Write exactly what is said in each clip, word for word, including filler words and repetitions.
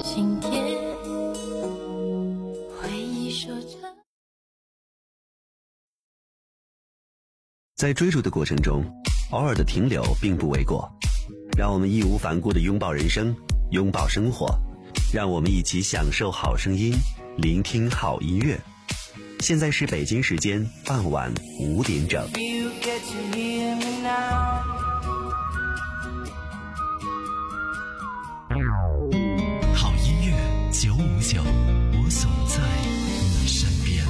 今天回忆说着。 在追逐的过程中，偶尔的停留并不为过。让我们义无反顾地拥抱人生，拥抱生活，让我们一起享受好声音，聆听好音乐。现在是北京时间傍晚五点整。 好音乐九五九，我总在你身边。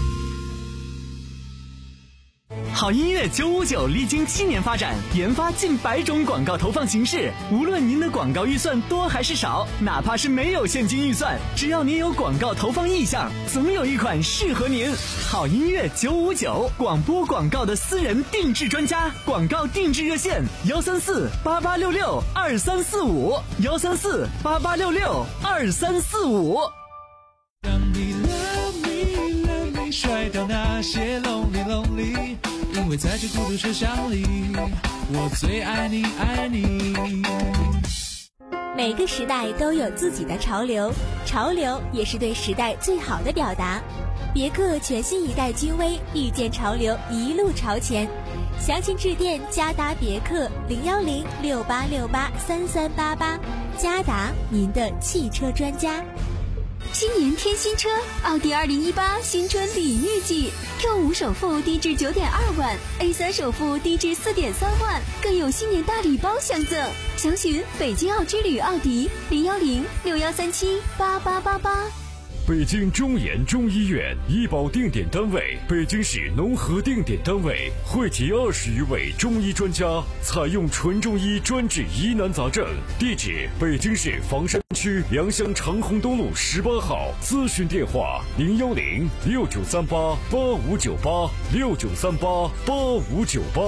好音乐九五九历经七年发展，研发近百种广告投放形式。无论您的广告预算多还是少，哪怕是没有现金预算，只要您有广告投放意向，总有一款适合您。好音乐九五九，广播广告的私人定制专家，广告定制热线幺三四八八六六二三四五幺三四八八六六二三四五。 让你 love me love me 甩掉那些 lonely lonely， 因为在这孤独车厢里，我最爱你爱你。 每个时代都有自己的潮流，潮流也是对时代最好的表达。别克全新一代君威，遇见潮流，一路朝前。详情致电嘉达别克零幺零六八六八三三八八，嘉达，您的汽车专家。 新年添新车，奥迪二零一八新春礼遇季 ，Q 五首付低至九点二万 ，A 三首付低至四点三万，更有新年大礼包相赠。详询北京奥之旅奥迪零幺零六幺三七八八八八。 北京中研中医院医保定点单位，北京市农合定点单位，汇集二十余位中医专家，采用纯中医专治疑难杂症。地址：北京市房山区良乡长虹东路十八号。咨询电话：零幺零六九三八八五九八六九三八八五九八。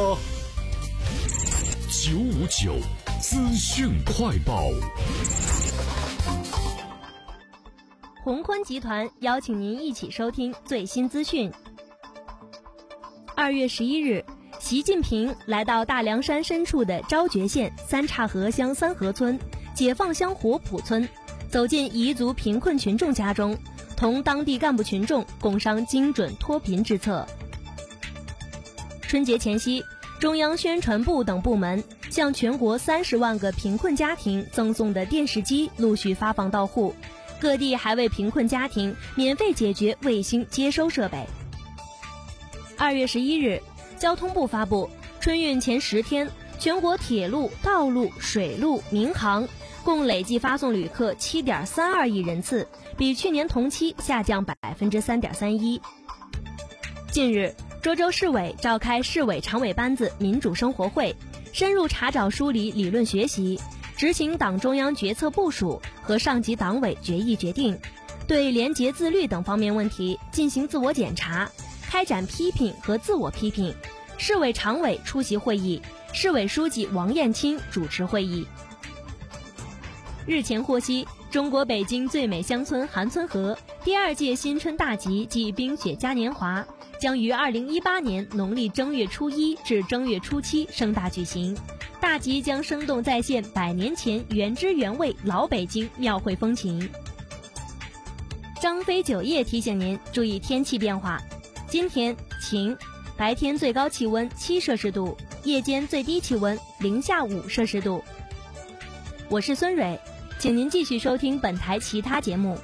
九五九资讯快报。 宏坤集团邀请您一起收听最新资讯。二月十一日，习近平来到大凉山深处的昭觉县三岔河乡三河村、解放乡活浦村，走进彝族贫困群众家中，同当地干部群众共商精准脱贫之策。春节前夕，中央宣传部等部门向全国三十万个贫困家庭赠送的电视机陆续发放到户。各地还为贫困家庭免费解决卫星接收设备。二月十一日，交通部发布，春运前十天，全国铁路、道路、水路、民航共累计发送旅客七点三二亿人次，比去年同期下降百分之三点三一。近日，涿州市委召开市委常委班子民主生活会，深入查找梳理理论学习，执行党中央决策部署和上级党委决议决定，对廉洁自律等方面问题进行自我检查，开展批评和自我批评。市委常委出席会议，市委书记王艳青主持会议。日前获悉，中国北京最美乡村韩村河第二届新春大集暨冰雪嘉年华将于二零一八年农历正月初一至正月初七盛大举行。大集将生动再现百年前原汁原味老北京庙会风情。张飞酒业提醒您注意天气变化，今天晴，白天最高气温七摄氏度，夜间最低气温零下五摄氏度。我是孙蕊，请您继续收听本台其他节目。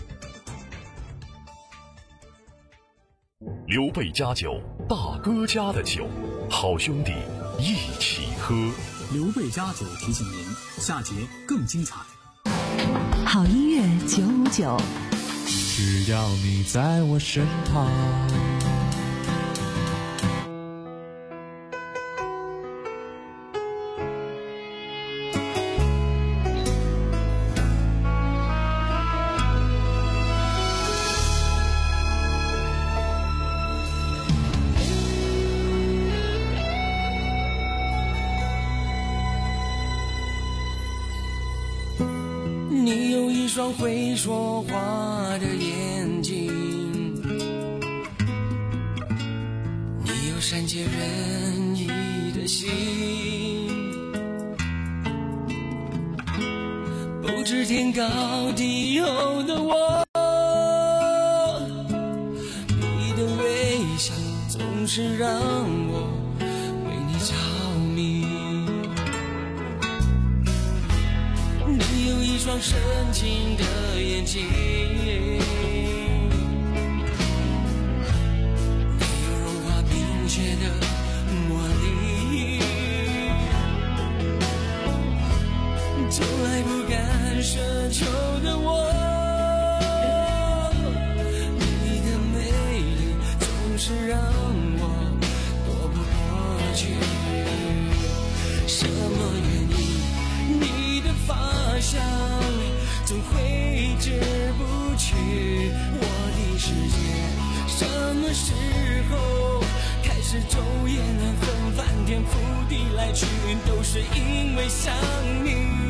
刘备家酒，大哥家的酒，好兄弟一起喝。 刘备家酒提醒您，下节更精彩。 好音乐九五九， 只要你在我身旁。 你有一双会说话的眼睛，你有善解人意的心，不知天高地厚的我，你的微笑总是让我为你着迷。你有一双深情的眼睛，你有融化冰雪的魔力，从来不敢奢求的我，你的美丽总是让我躲不过去。什么原因？你的发香总挥之不去我的世界。什么时候开始昼夜难分，翻天覆地来去，都是因为想你。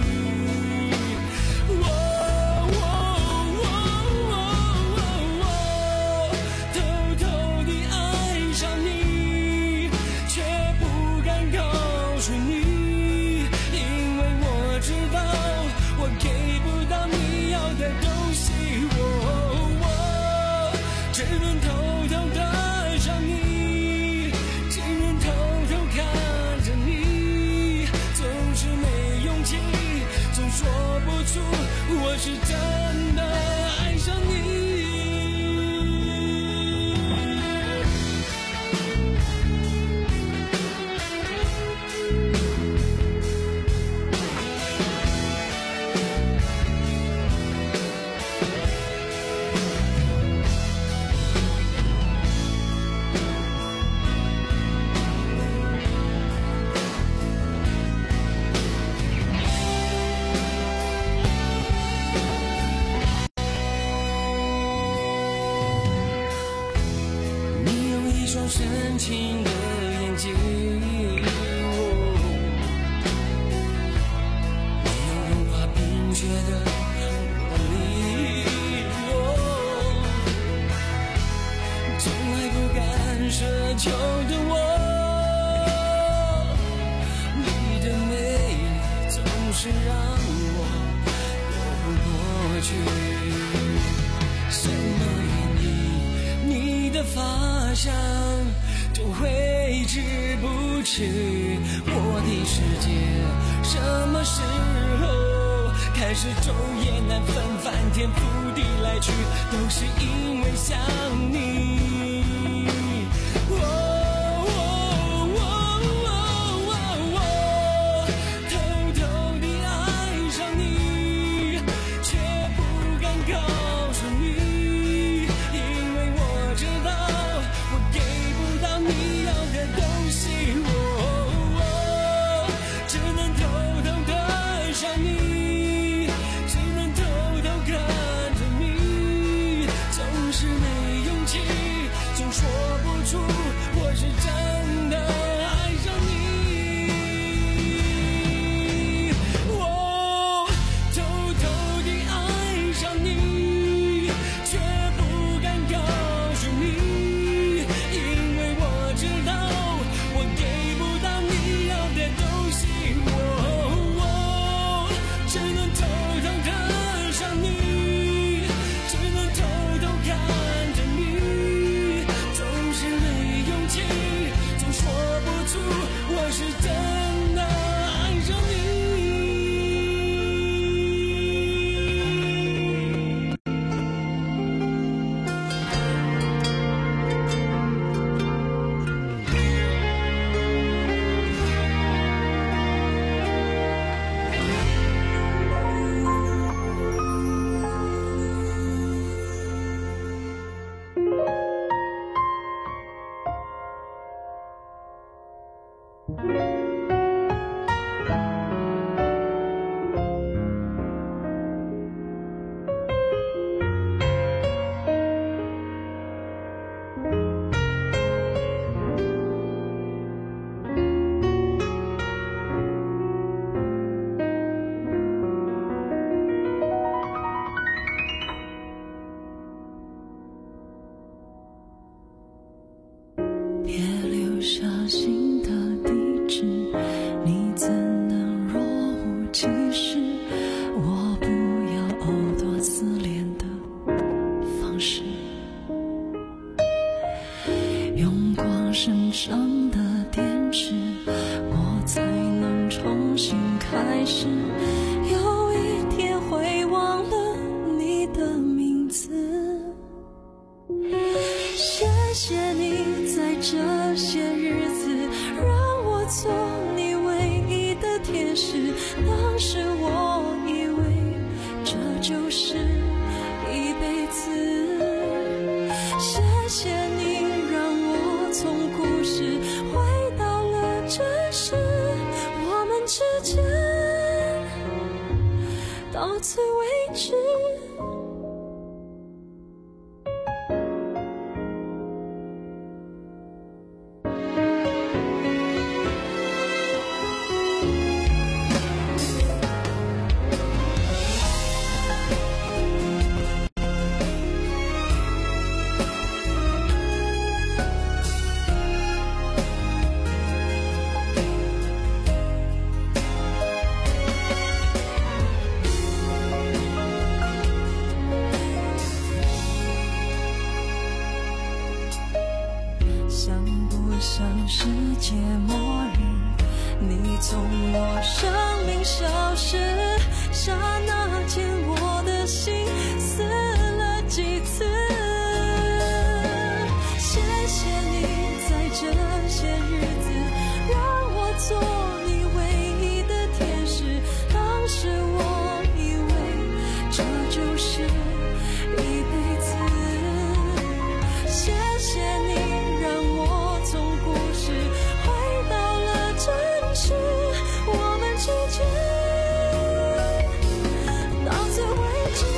我是真的爱上你。深情的眼睛，你有融化冰雪的魔力，从来不敢奢求的我，你的美丽总是让我躲不过去。什么原因？你的发香总挥之不去我的世界。什么时候开始昼夜难分，翻天覆地来去，都是因为想你。 上的电池，我才能重新开始。有一天会忘了你的名字。谢谢你在这些日子让我做你唯一的天使，当时我以为这就是一辈子。谢谢你让我从故事回到了真实，我们之间到此为止。像世界末日，你从我生命消失，刹那间我的心死了几次。谢谢你在这些日子让我做你唯一的天使，当时我以为这就是一辈子。谢谢你让我从故事回到了真实，我们之间到此为止。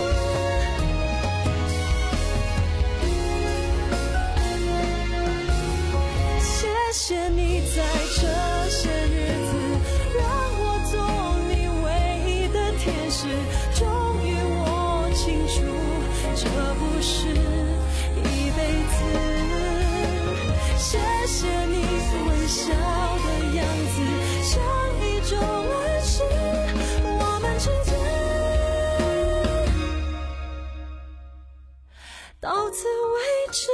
谢谢你在这些日子让我做你唯一的天使，终于我清楚这不是一辈子。谢谢你微笑的样子，像一种暗示，我们之间到此为止。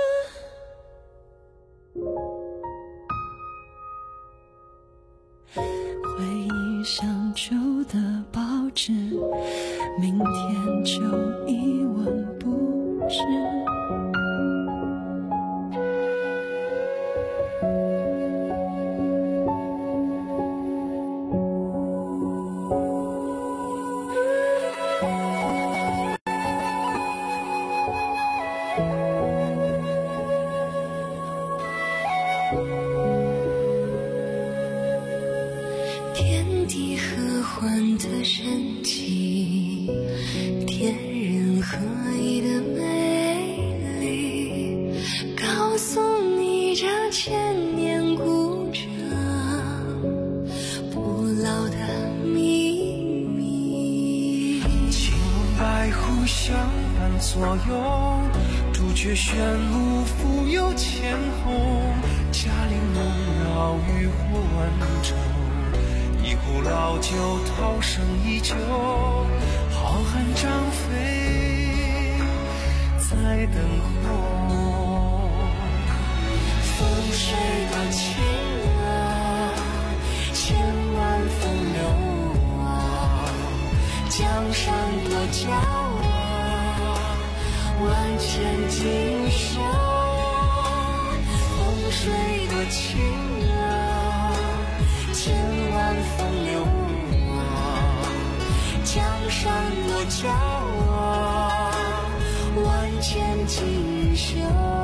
回忆像旧的报纸，明天就一文不值。天地合欢的神奇，天人合一的美丽，告诉你这千年古镇不老的秘密。 青白湖相伴左右，主角玄武富有千后，嘉陵梦绕渔火万州，一壶老酒涛声依旧，浩瀚张飞在等候。风水多情啊，千万风流啊，江山多骄啊，万千锦绣。风水多情啊，千万风流啊，江山多骄啊，万千锦绣。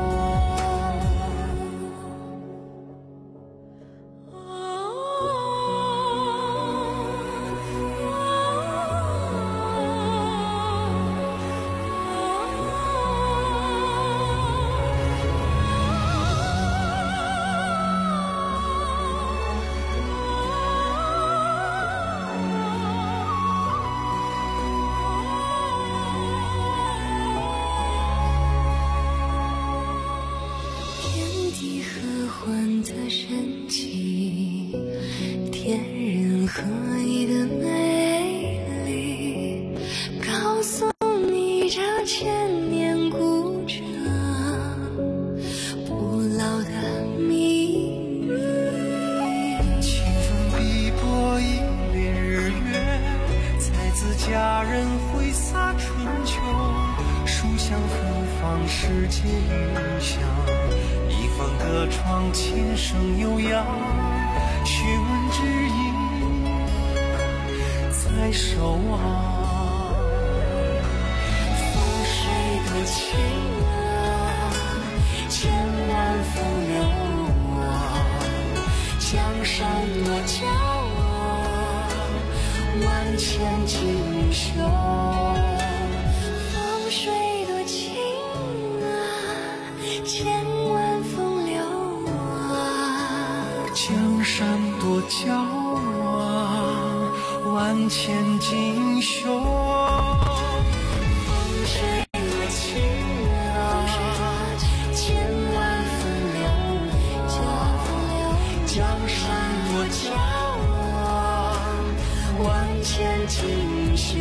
的神奇，天人合一的美丽，告诉你这千年古镇不老的秘密。 方世界影响，一方隔窗琴声悠扬，询问知音在守望。风水多情啊，千万风流啊，江山多骄傲，万千锦绣。风水多情啊，千万风流啊，江山多骄傲，万千锦绣。风水多情啊，千万风流，江山多骄傲，万千锦绣。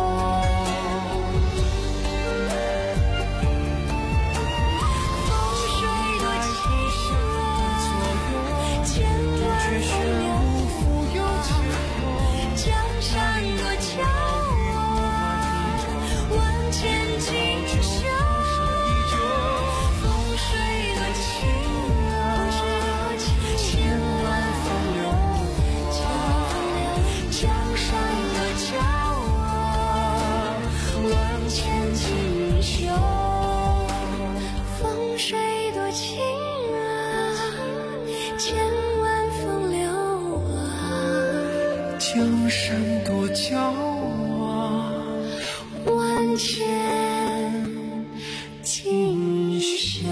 江山多骄傲，万千锦绣。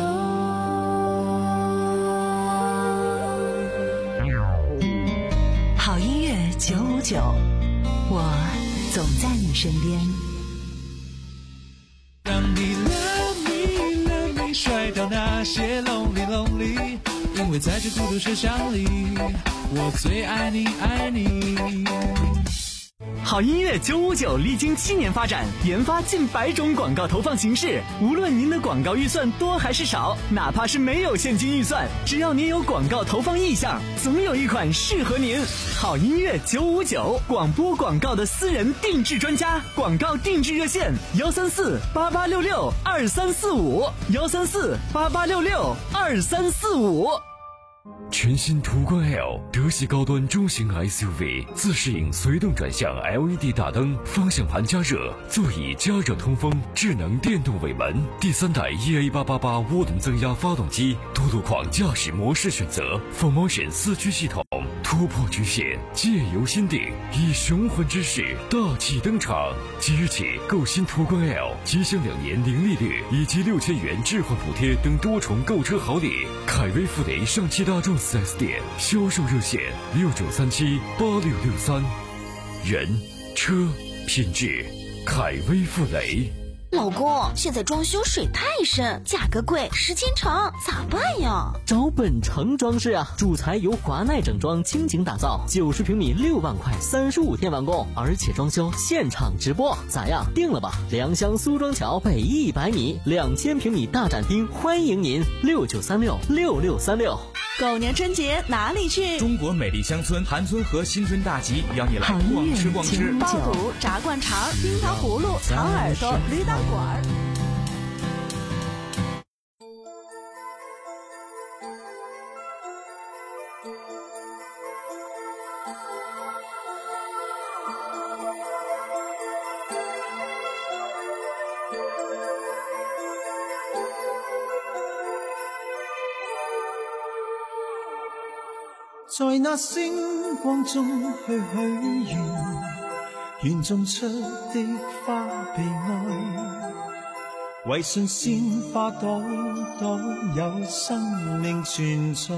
好音乐九五九，我总在你身边。 让你 love me love me 甩掉那些 lonely lonely， 因为在这孤独车厢里，我最爱你爱你。 好音乐九五九历经七年发展，研发近百种广告投放形式。无论您的广告预算多还是少，哪怕是没有现金预算，只要您有广告投放意向，总有一款适合您。好音乐九五九，广播广告的私人定制专家，广告定制热线：幺三四八八六六二三四五，幺三四八八六六二三四五。 全新途观 L 德系高端中型 S U V， 自适应随动转向 L E D 大灯，方向盘加热，座椅加热通风，智能电动尾门，第三代 E A 八八八 涡轮增压发动机，多路况驾驶模式选择 ，four motion 四驱系统，突破局限，借由心定，以雄浑之势大气登场。即日起购新途观 L， 即享两年零利率以及六千元置换补贴等多重购车好礼。凯威富雷上汽大众四 S 店销售热线六九三七八六六三，人车品质，凯威富雷。 老公，现在装修水太深，价格贵，时间长，咋办呀？ 找本城装饰啊，主材由华奈整装倾情打造，九十平米六万块，三十五天完工，而且装修现场直播，咋样？定了吧？良乡苏庄桥北一百米，两千平米大展厅，欢迎您，六九三六六六三六。 狗年春节哪里去？ 中国美丽乡村韩村和新春大集邀你来逛吃逛吃， 爆肚、炸灌肠、冰糖葫芦、糖耳朵、驴打滚。 在那星光中去許願，願種出的花被愛，為信鮮花朵朵有生命存在。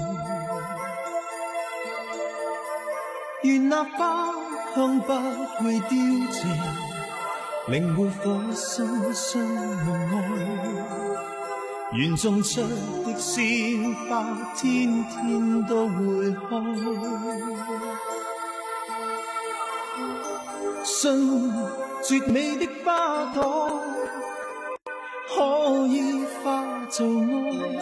願那花香不會凋謝，靈會火心相愛。願種出的鮮花天天都會開，信絕美的花朵可以化做愛，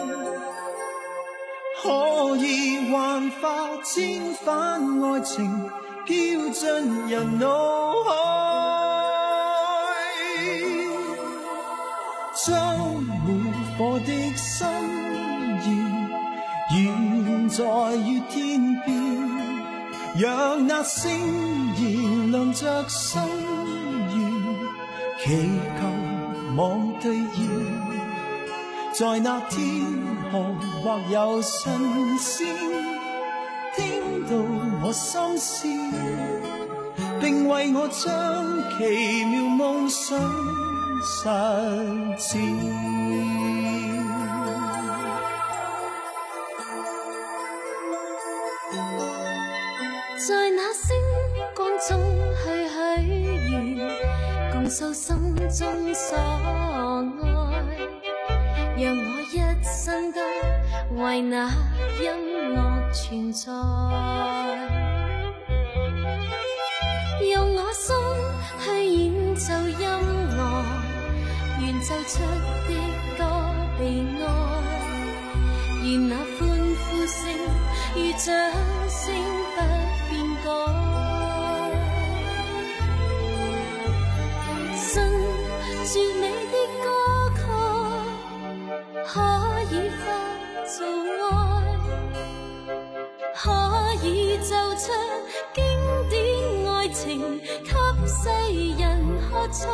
可以幻化千番愛情飄進人腦海。 將沒火的心願遠在於天邊，讓那星燃亮着心願，祈求望兌現。在那天河或有神仙聽到我心事，並為我將奇妙夢想實踐。 在那星光中去許願，共訴心中所愛，讓我一生都為那音樂存在，用我心去演奏音樂，願奏出的歌被愛，願那歡呼聲與掌聲不變改，信住你的歌曲可以化做愛，可以奏出經典愛情給世人喝彩，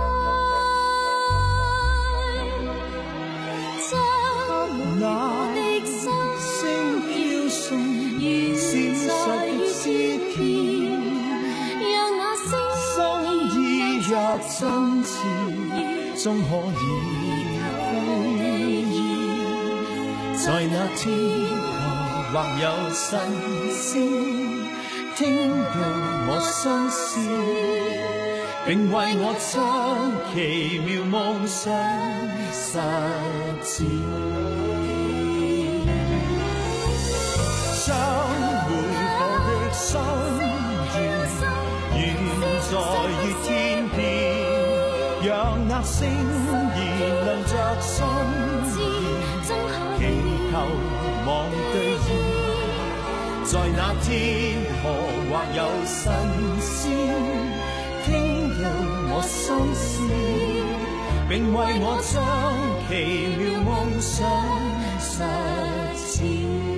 將每我的心飄送閃爍的詩篇，讓那星意若真摯終可以虛擬，在那天河或有神仙聽到我心事，並為我將奇妙夢想實踐。將每個的心願遠在於天邊，讓那星燃亮着心願，祈求望兌現。在那天河或有神仙聽到我心事，並為我將奇妙夢想實踐，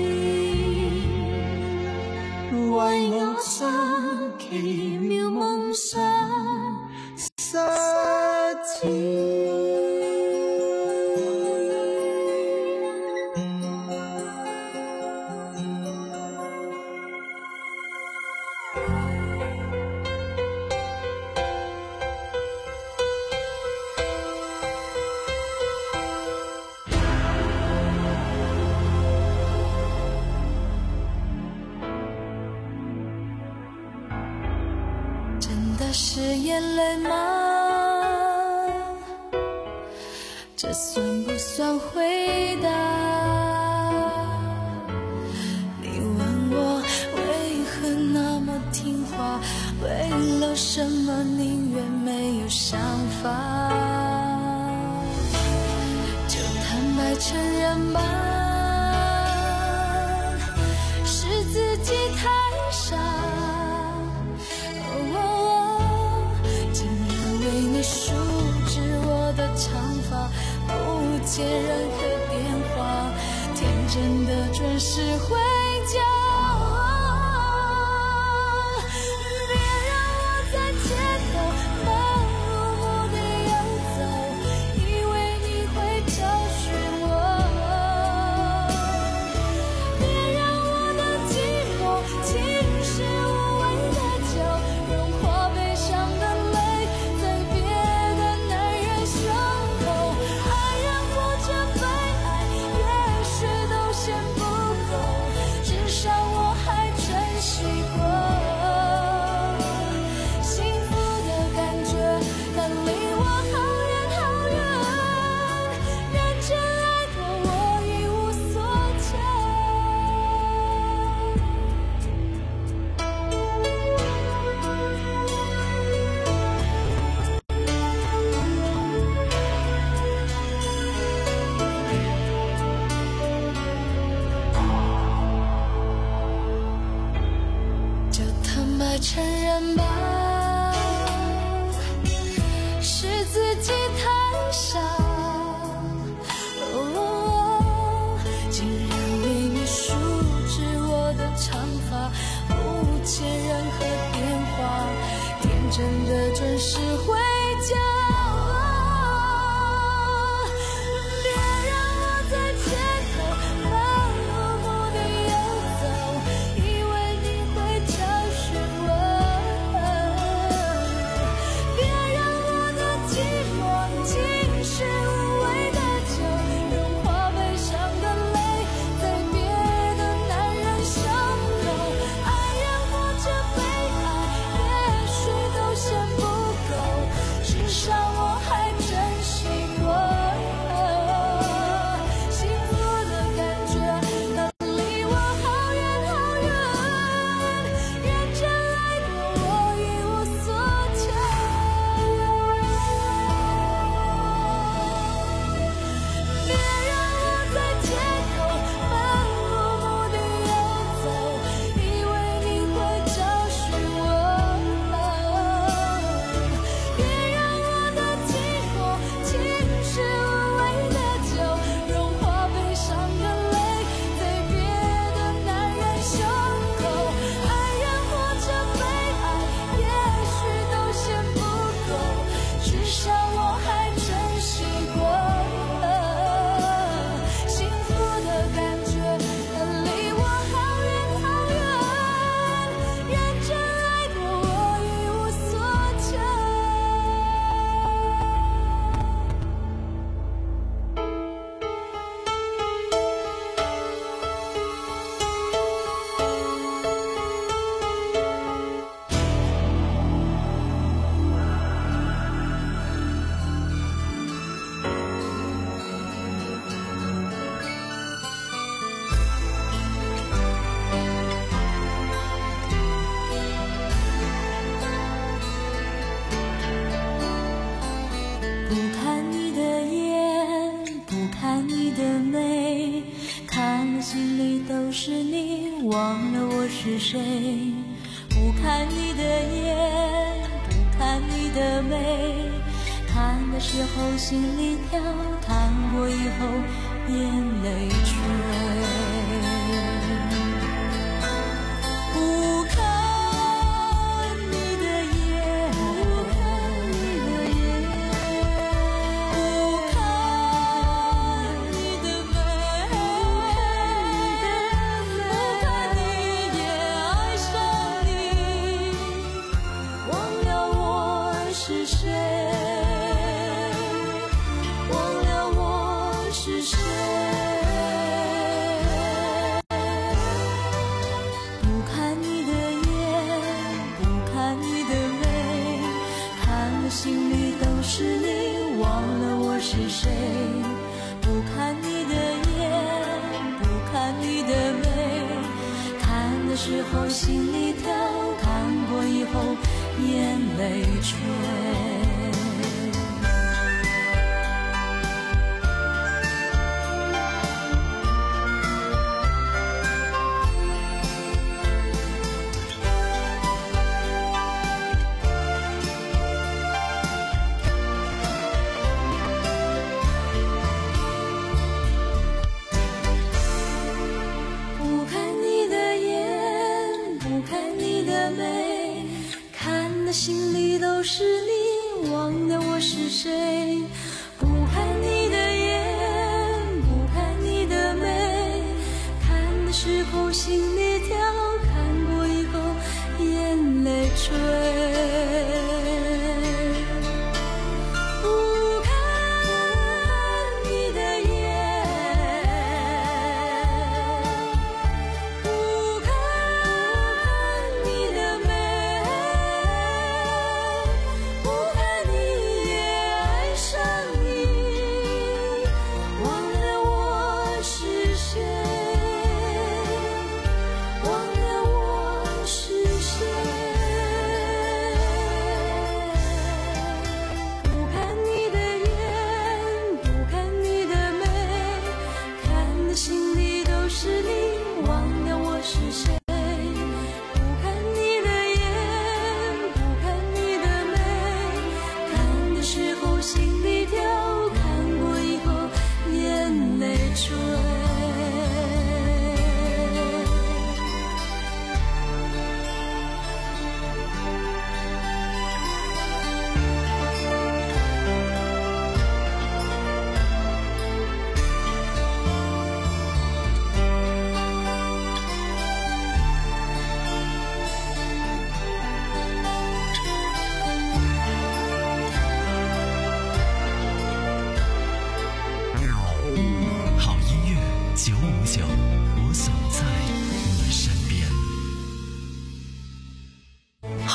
為我將奇妙夢想實踐。 是眼淚嗎？這算不算回答？你問我為何那麼聽話，為了什麼寧願沒有想法，就坦白承認吧，是自己太傻。为你梳直我的長髮，不接任何電話，天真的準時回家。別讓我在街頭漫無目的遊走，以為你會找尋我。別讓我的寂寞侵蝕無謂的酒，融化悲傷的下，哦，竟然为你梳直我的长发，不接任何电话，天真的准时回家。 是谁？不看你的眼，不看你的眉，看的时候心里跳，看过以后眼泪垂。不看你的眼，不看你的眼，不看你的眉，不看你也爱上你，忘了我是谁，忘了我是谁。不看你的眼，不看你的眉，看了心里都是你，忘了我是谁。不看你的眼，不看你的眉，看的时候心里跳，看过以后眼泪垂。不看你的眼，不看你的眉，看的心里都是你，忘了我是谁。不看你的眼，不看你的眉，看的时候心里跳，看过以后眼泪垂。不看你的眼，不看你的眉，不看你也爱上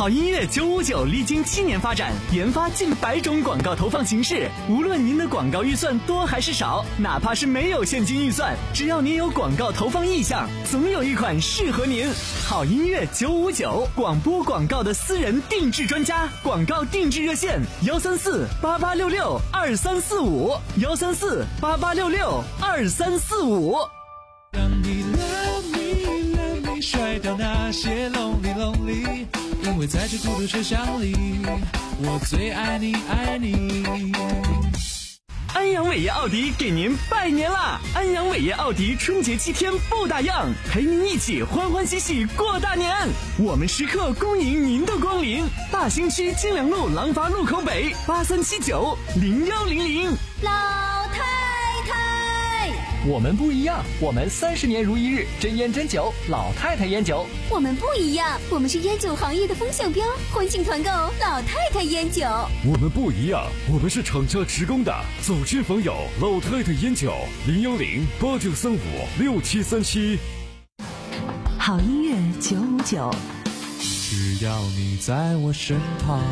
好音乐九五九历经七年发展，研发近百种广告投放形式。无论您的广告预算多还是少，哪怕是没有现金预算，只要您有广告投放意向，总有一款适合您。好音乐九五九，广播广告的私人定制专家，广告定制热线：幺三四八八六六二三四五，幺三四八八六六二三四五。 让你 love me love me 甩掉那些 lonely lonely， 因为在这孤独车厢里，我最爱你爱你。 安阳伟业奥迪给您拜年啦！安阳伟业奥迪春节七天不打烊，陪您一起欢欢喜喜过大年。我们时刻恭迎您的光临。大兴区金良路廊坊路口北八三七九零幺零零。 老太太， 我们不一样，我们三十年如一日，真烟真酒，老太太烟酒。 我们不一样，我们是烟酒行业的风向标，欢庆团购老太太烟酒。 我们不一样，我们是厂家职工的，走亲访友，老太太烟酒，零幺零八九三五六七三七。 好音乐九五九， 只要你在我身旁。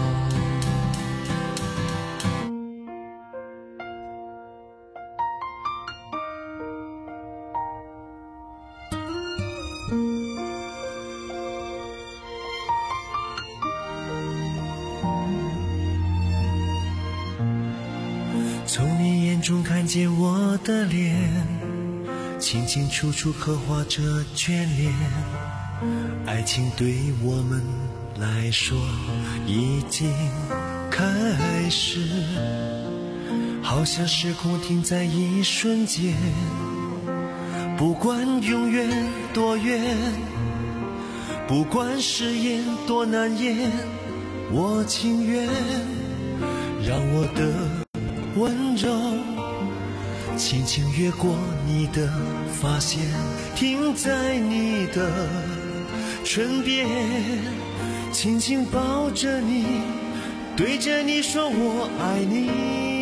从你眼中看见我的脸，清清楚楚刻画着眷恋。爱情对我们来说已经开始，好像时空停在一瞬间。不管永远多远，不管誓言多难言，我情愿让我的温柔轻轻越过你的发线，停在你的唇边，轻轻抱着你，对着你说我爱你。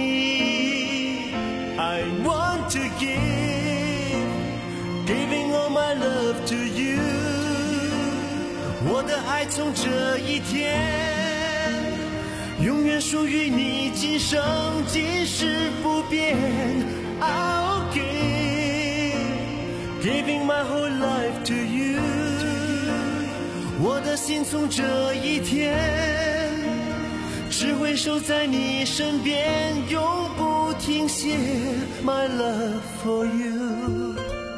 I want to give giving all my love to you， 我的爱从这一天永远属于你，今生今世不变。 I'll give giving my whole life to you， 我的心从这一天只会守在你身边，永不停歇。 My love for you。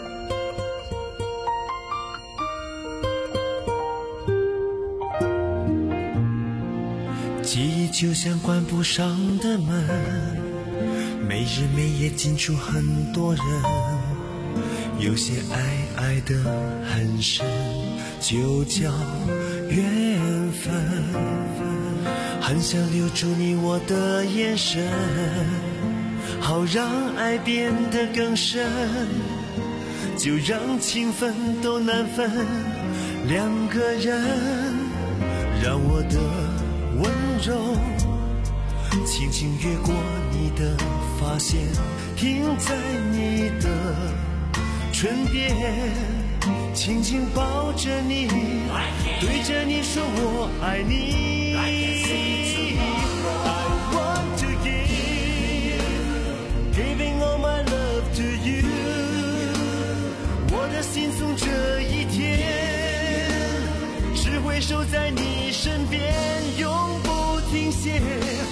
记忆就像关不上的门，每日每夜进出很多人，有些爱爱得很深，就叫缘分。很想留住你我的眼神，好让爱变得更深，就让情分都难分。两个人，让我的温柔轻轻越过你的发线，停在你的唇边，轻轻抱着你，对着你说我爱你。I want to give giving all my love to you， 我的心从这一天只会守在你身边，永不停歇。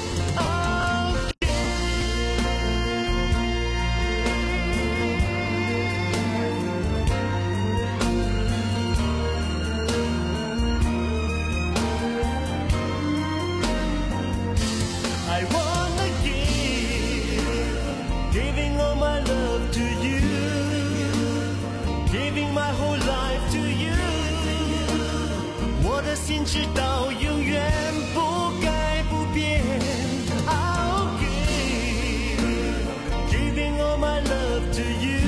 心直到永远不改不变。 I'll give giving all my love to you，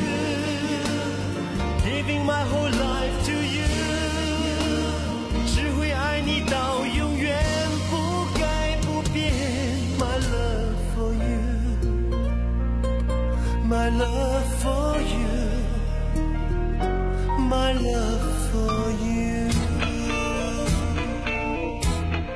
giving my whole life to you， 只会爱你到永远不改不变。 My love for you， My love for you， My love for you。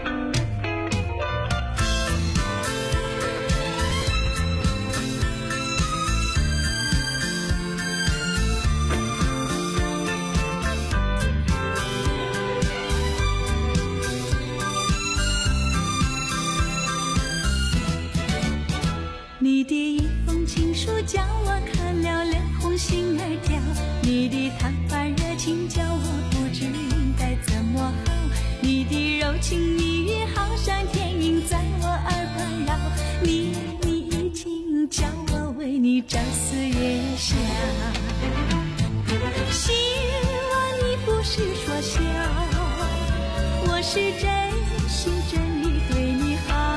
你的一封情书叫我看了脸红心儿跳，你的谈话热情叫我不知应该怎么好，你的柔情蜜语好像天音在我耳畔绕，你你已经叫我为你朝思夜想，希望你不是说笑，我是真心真意对你好，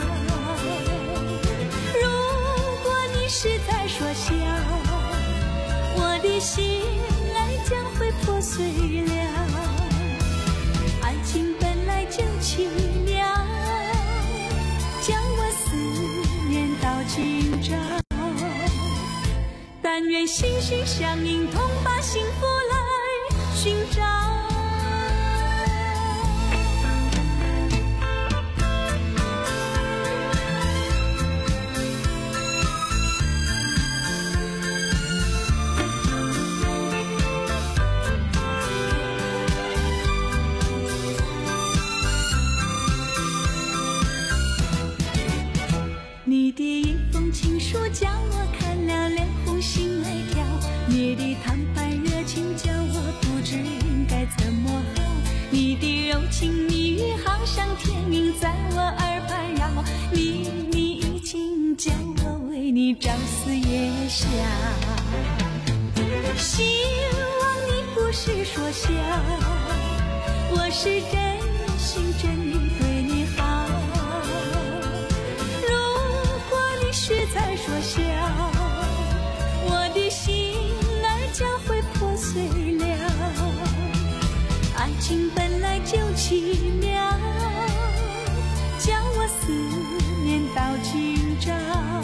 如果你是在说笑，我的心爱将会破碎了，爱情本来就奇妙，将我思念到今朝，但愿心心相印，同把幸福来寻找。你的一封情书叫我看了脸红心儿跳，你的谈判热情叫我不知应该怎么好，你的柔情蜜语好像天音在我耳畔绕，你你已经叫我为你朝思夜想，希望你不是说笑，我是真心真意对你好，是在说笑，我的心儿将会破碎了，爱情本来就奇妙，将我思念到今朝，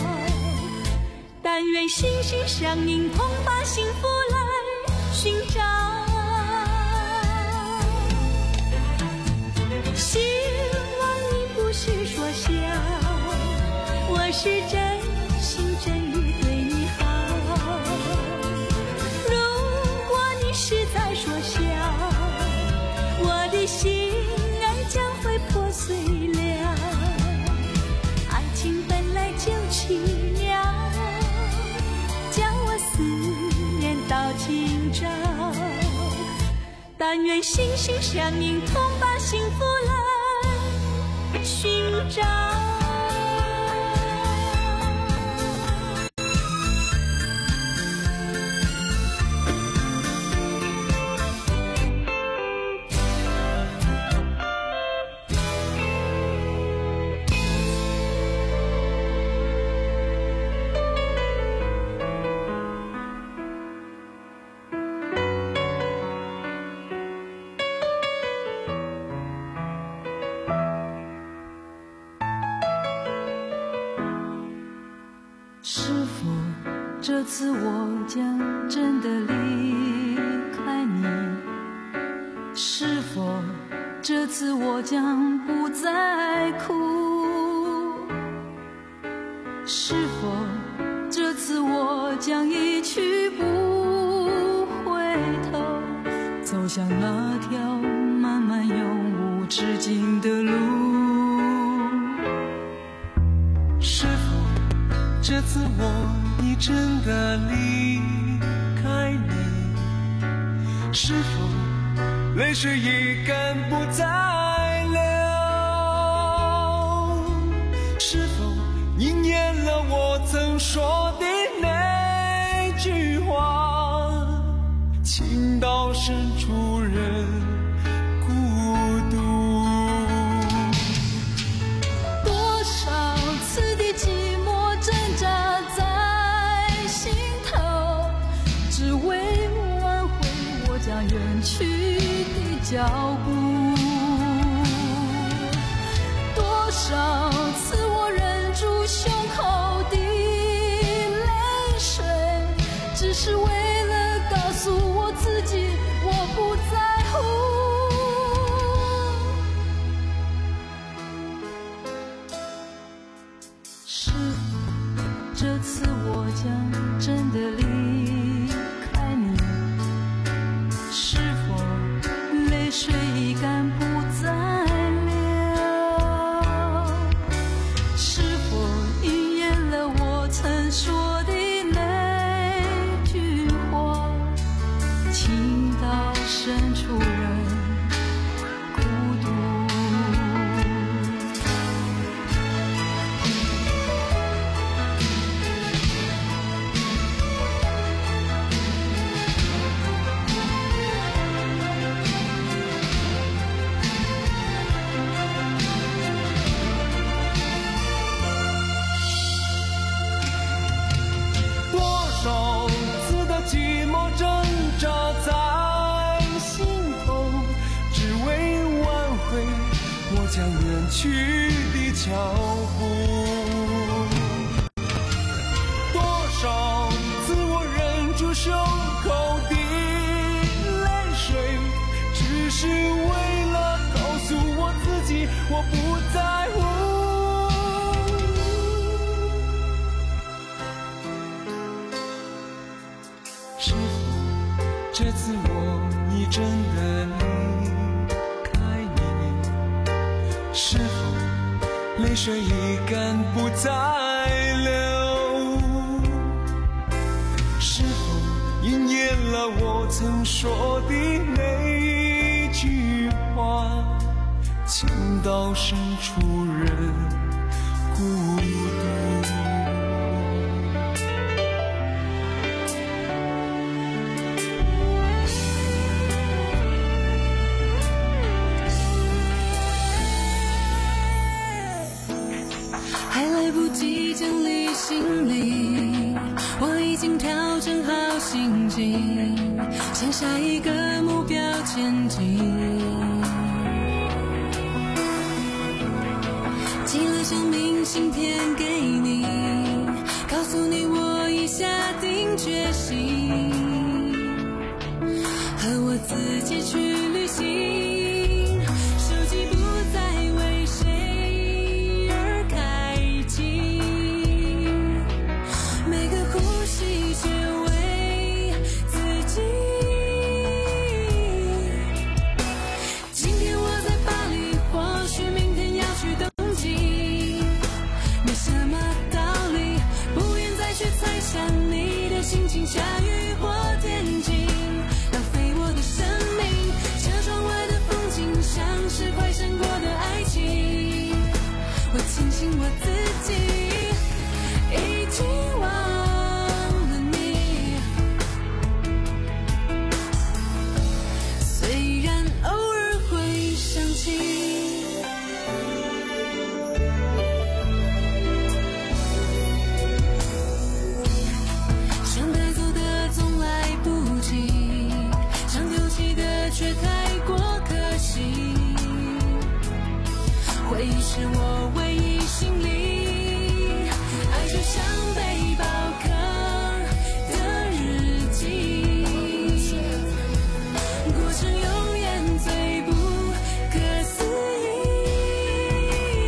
但愿心心相印，同把幸福来寻找，希望你不是说笑，我是真心真意对你好，如果你是在说笑，我的心爱将会破碎了，爱情本来就奇妙，将我思念到今朝，但愿心心相印，同把幸福来寻找。 这次我将真的离开你，是否这次我将不再哭，是否这次我将一去不回头，走向那条漫漫永无止境的路， 是否这次我你真的离开你，是否泪水已干不再流，是否你念了我曾说的那句话，情到深处人孤独， 多少次的寂寞挣扎在心头，只为挽回我将远去的脚步，多少次我忍住胸口的泪水，只是为了告诉我自己我不在乎，是否这次我将真的离开你，是否泪水已干不再流，是否应验了我曾去的脚步。多少次我忍住胸口的泪水，只是为了告诉我自己，我不在乎。是否这次我已真的离开你？是否泪水已干不再流？是否应验了我曾说的那句话，情到深处人孤独。 还来不及整理行李，我已经调整好心情，向下一个目标前进。寄了张明信片给你，告诉你我已下定决心，和我自己去旅行。手机不再为谁而开机，每个呼吸却为自己。今天我在巴黎，或许明天要去东京，没什么道理，不愿再去猜想你的心情，下雨或天晴，浪费我的生命。车窗外的风景像是快闪过的爱情，我庆幸我自己已经忘了你，虽然偶尔会想起。想带走的总来不及，想丢弃的却太过可惜，回忆是我唯一行李，爱就像背包客的日记，过程永远最不可思议。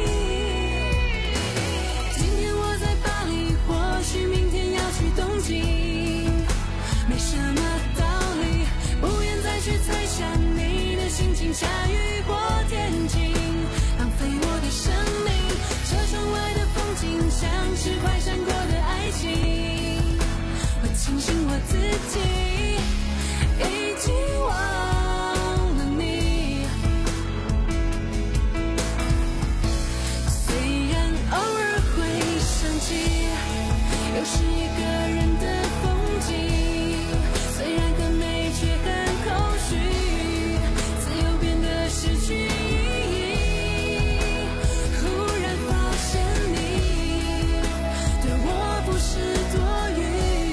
今天我在巴黎，或许明天要去东京，没什么道理，不愿再去猜想你的心情，下雨或天晴，浪费我的生命。车窗外的风景像是快闪过的爱情，我庆幸我自己已经忘了你，虽然偶尔会想起，又是一个人的风景，虽然很美却很空虚，自由变得失去意义。忽然发现你对我不是多余，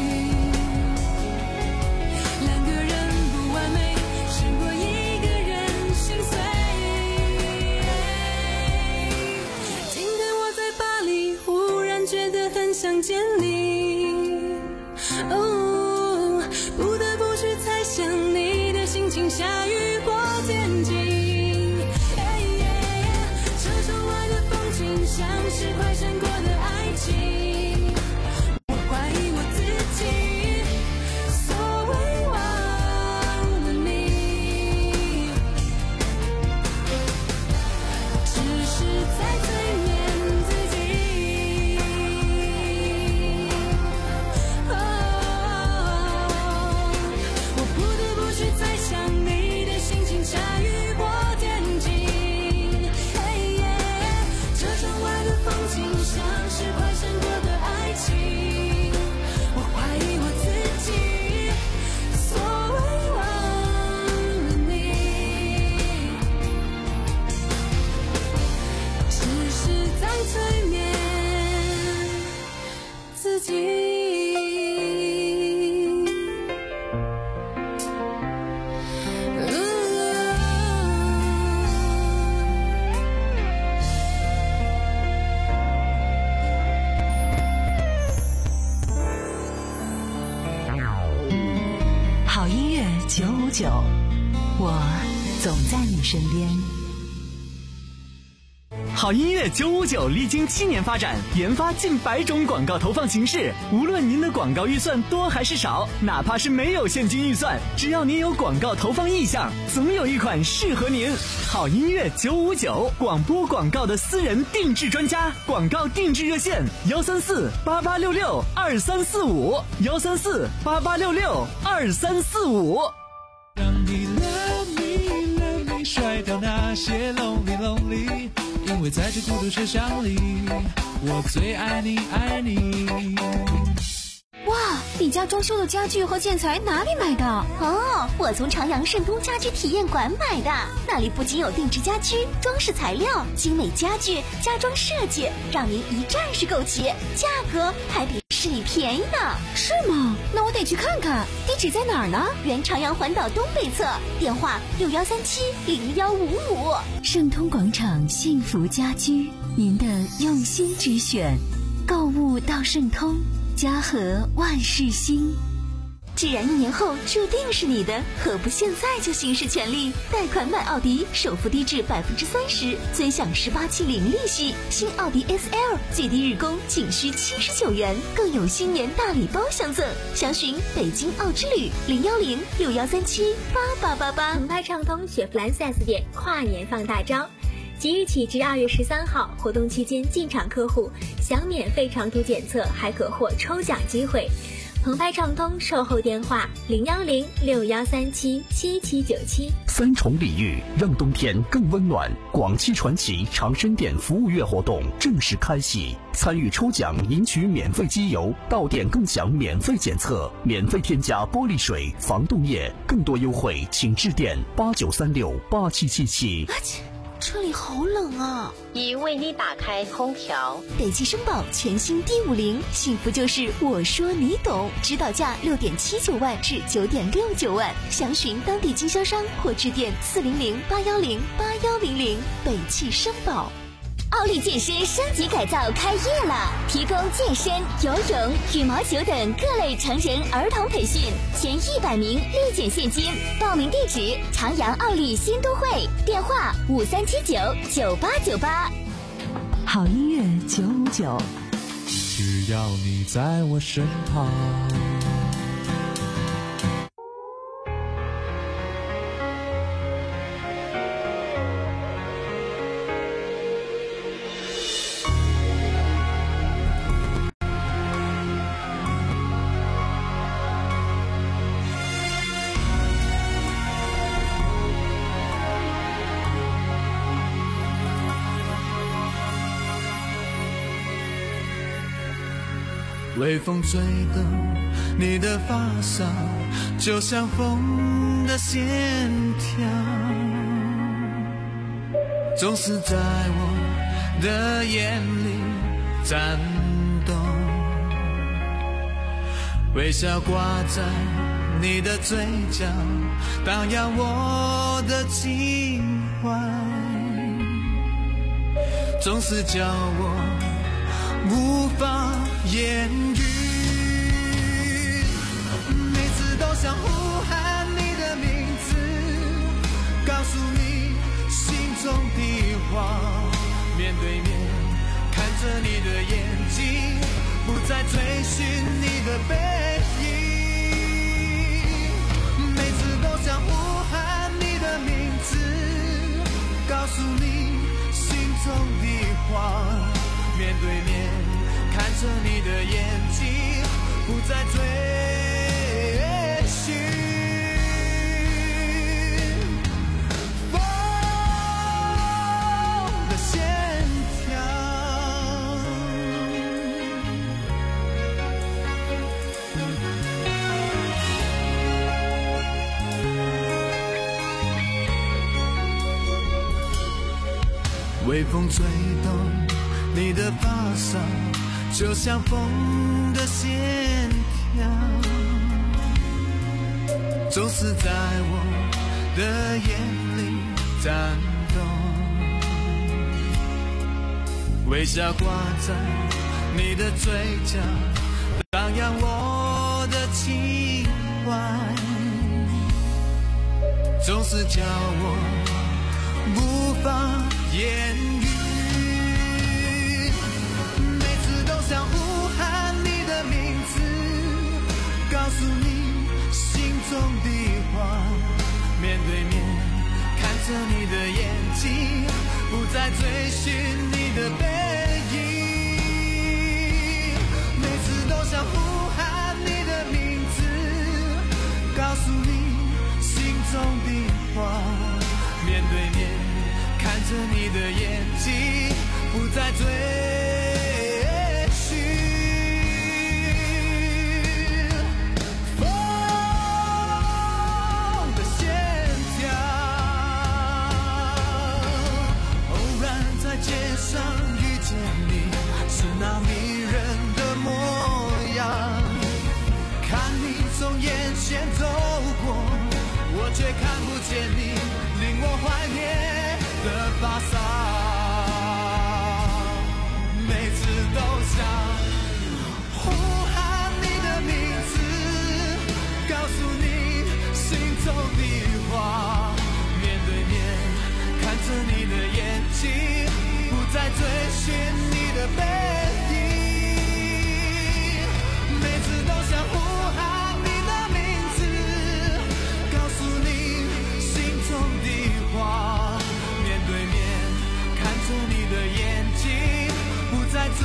两个人不完美，胜过一个人心碎。今天我在巴黎，忽然觉得很想见你，哦，不得不去猜想你的心情，下雨或天晴。车窗外的风景像是快闪过的爱情，我怀疑我自己，所谓忘了你，只是在催眠自己。哦，我不得不去猜想你的心情，下雨或天晴。车窗外的风景像是快闪过的爱情，我怀疑我自己，所谓忘了你，只是在催眠自己。 九五九，我总在你身边。 好音乐九五九历经七年发展，研发近百种广告投放形式。无论您的广告预算多还是少，哪怕是没有现金预算，只要您有广告投放意向，总有一款适合您。好音乐九五九，广播广告的私人定制专家，广告定制热线：幺三四八八六六二三四五，幺三四八八六六二三四五。 让你 love me love me 甩掉那些 lonely lonely， 因为在这孤独车厢里，我最爱你爱你。 哇，你家装修的家具和建材哪里买的？ 哦，我从长阳盛通家居体验馆买的，那里不仅有定制家居、装饰材料、精美家具、家装设计，让您一站式购齐，价格还比市里便宜呢。 是吗？那我得去看看。地址在哪儿呢？ 原长阳环岛东北侧，电话六幺三七零幺五五。 盛通广场幸福家居，您的用心之选，购物到盛通，家和万事兴。 既然一年后注定是你的，何不现在就行使权利？贷款买奥迪，首付低至百分之三十，尊享十八期零利息。新奥迪 S L 最低日供仅需七十九元，更有新年大礼包相赠。详询北京奥之旅零幺零六幺三七八八八八。 澎湃畅通雪佛兰 四 S 店跨年放大招。即日起至二月十三号，活动期间进场客户享免费长途检测，还可获抽奖机会。澎湃畅通售后电话零幺零六幺三七七七九七。 三重礼遇，让冬天更温暖。广汽传祺长生店服务月活动正式开启，参与抽奖赢取免费机油，到店更享免费检测，免费添加玻璃水、防冻液，更多优惠请致电八九三六八七七七。 车里好冷啊！ 已为你打开空调。 北汽绅宝全新 D 五零，幸福就是我说你懂，指导价六点七九万至九点六九万，详询当地经销商或致电四零零八幺零八幺零零。北汽绅宝。 奥利健身升级改造开业了，提供健身、游泳、羽毛球等各类成人儿童培训，前一百名立减现金。报名地址：长阳奥利新都会，电话五三七九九八九八。 好音乐九五九， 只要你在我身旁。微风吹动你的发梢，就像风的线条，总是在我的眼里颤动。微笑挂在你的嘴角，荡漾我的情怀，总是叫我无法言语，每次都想呼喊你的名字，告诉你心中的话，面对面看着你的眼睛，不再追寻你的背影，每次都想呼喊你的名字，告诉你心中的话，面对面看着你的眼睛，不再追寻风的线条。微风吹动你的发梢，就像风的线条，总是在我的眼里颤动。微笑挂在你的嘴角，荡漾我的情怀， 总是叫我无法言语，每次都想呼喊你的名字，告诉你心中的话，面对面看着你的眼睛，不再追寻你的背影，每次都想呼喊你的名字，告诉你心中的话，面对面看着你的眼睛，不再追寻风的线条，偶然在街上遇见你，是那迷人的模样，看你从眼前走过，我却看不见你令我怀念的发梢，每次都想呼喊你的名字，告诉你心中的话，面对面看着你的眼睛，不再追寻你的背影，每次都想呼喊你的名字，告诉你心中的话，面对面看着你的眼睛，不再追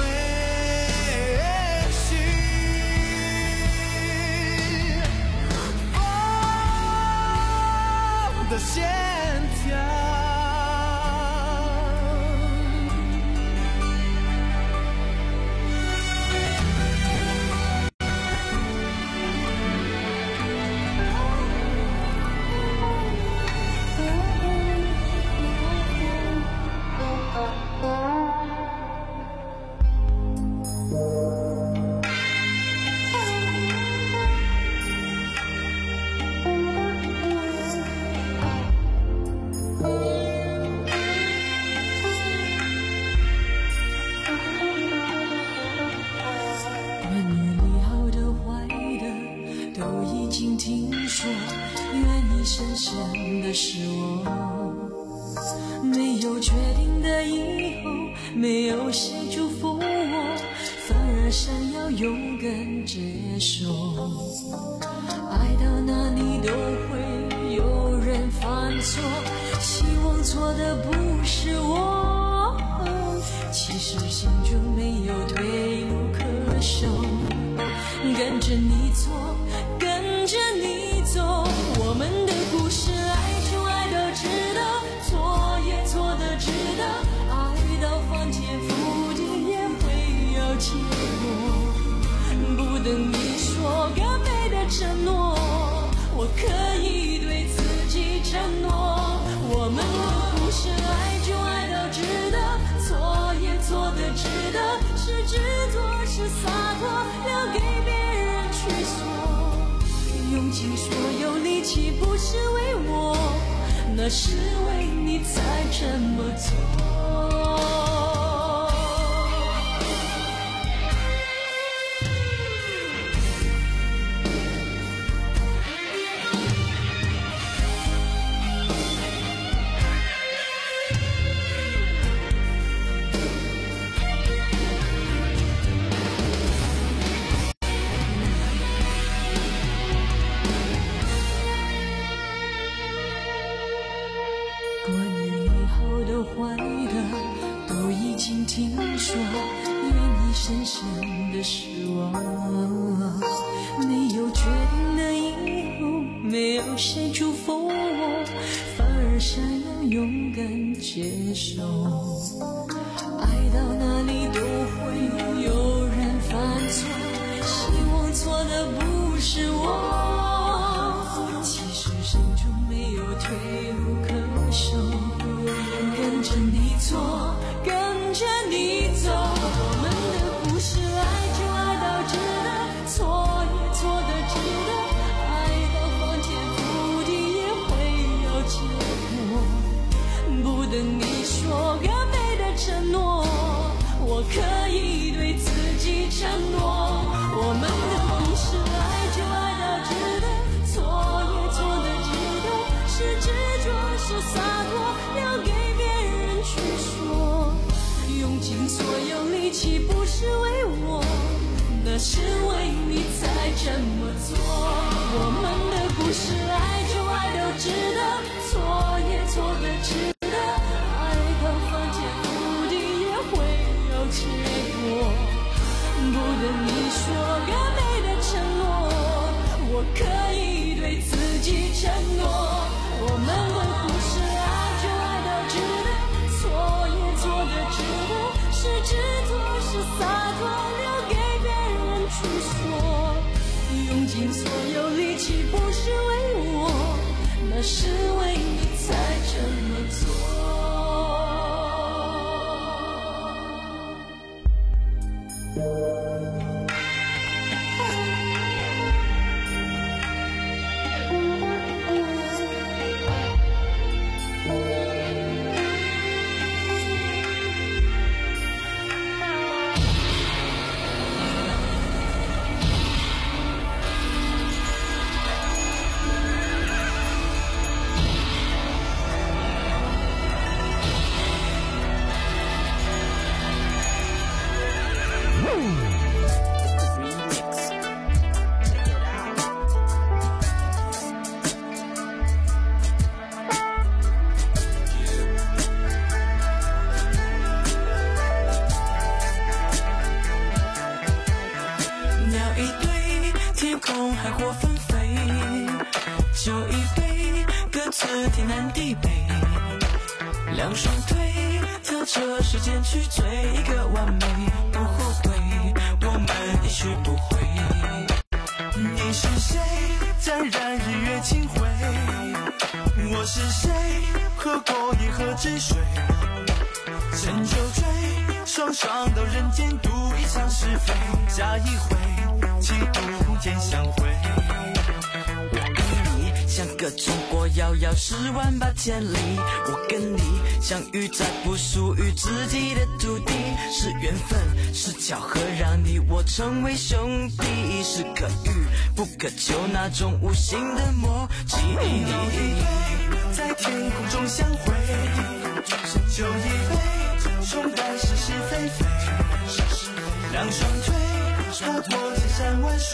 寻风的线条。 那是为你才这么做。 可以对自己承诺，我们的故事爱就爱到这。 你才这么做。我们的故事，爱就爱都值得，错也错的值得，爱到翻天覆地也会有结果。不等你说个美的承诺，我可以对自己承诺。我们的故事，爱就爱都值得，错也错的值得，是执着是洒脱，留给别人去说。用尽所有力气不是为我，那是为你才这么做。 天南地北，两双腿跳着时间去追一个完美，不后悔，我们也许不会。你是谁，沾染日月清辉？我是谁，喝过一河之水？趁酒醉，双双到人间赌一场是非，下一回，几度空间相会。像个中国遥遥十万八千里，我跟你相遇在不属于自己的土地，是缘分，是巧合，让你我成为兄弟，是可遇不可求那种无形的默契。在天空中相会，酒一杯，冲淡是是非非，两双腿，踏过千山万水。